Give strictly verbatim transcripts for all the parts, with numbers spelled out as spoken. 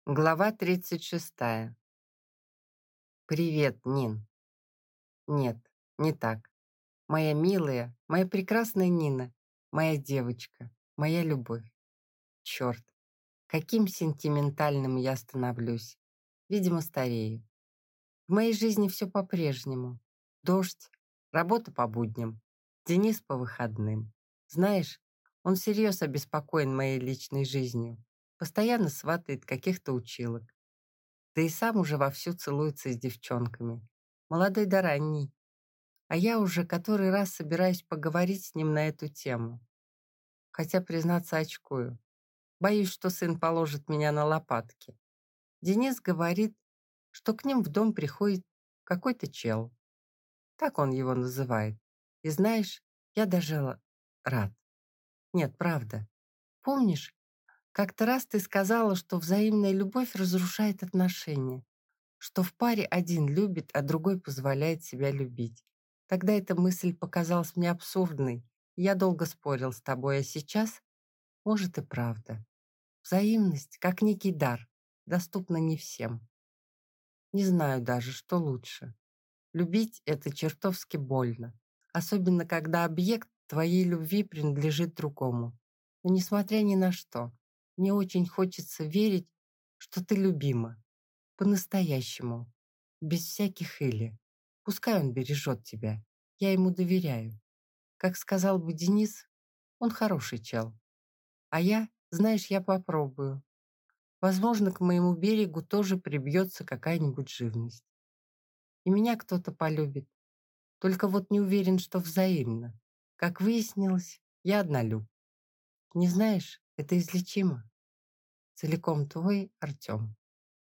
Глава тридцать шестая. «Привет, Нин». Нет, не так. Моя милая, моя прекрасная Нина, моя девочка, моя любовь. Черт, каким сентиментальным я становлюсь. Видимо, старею. В моей жизни все по-прежнему. Дождь, работа по будням, Денис по выходным. Знаешь, он всерьез обеспокоен моей личной жизнью. Постоянно сватает каких-то училок. Да и сам уже вовсю целуется с девчонками. Молодой да ранний. А я уже который раз собираюсь поговорить с ним на эту тему. Хотя, признаться, очкую. Боюсь, что сын положит меня на лопатки. Денис говорит, что к ним в дом приходит какой-то чел. Так он его называет. И знаешь, я даже л- рад. Нет, правда. Помнишь, как-то раз ты сказала, что взаимная любовь разрушает отношения, что в паре один любит, а другой позволяет себя любить. Тогда эта мысль показалась мне абсурдной. Я долго спорил с тобой, а сейчас, может, и правда. Взаимность, как некий дар, доступна не всем. Не знаю даже, что лучше. Любить — это чертовски больно, особенно когда объект твоей любви принадлежит другому. Но несмотря ни на что, мне очень хочется верить, что ты любима. По-настоящему. Без всяких «или». Пускай он бережет тебя. Я ему доверяю. Как сказал бы Денис, он хороший чел. А я, знаешь, я попробую. Возможно, к моему берегу тоже прибьется какая-нибудь живность. И меня кто-то полюбит. Только вот не уверен, что взаимно. Как выяснилось, я однолюб. Не знаешь, это излечимо. Целиком твой, Артем.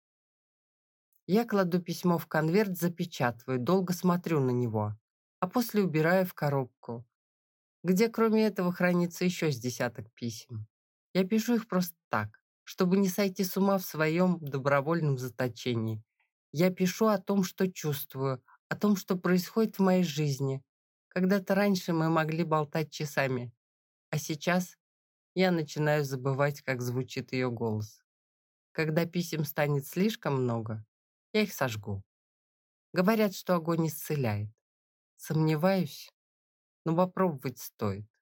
Я кладу письмо в конверт, запечатываю, долго смотрю на него, а после убираю в коробку, где кроме этого хранится еще с десяток писем. Я пишу их просто так, чтобы не сойти с ума в своем добровольном заточении. Я пишу о том, что чувствую, о том, что происходит в моей жизни. Когда-то раньше мы могли болтать часами, а сейчас я начинаю забывать, как звучит ее голос. Когда писем станет слишком много, я их сожгу. Говорят, что огонь исцеляет. Сомневаюсь, но попробовать стоит.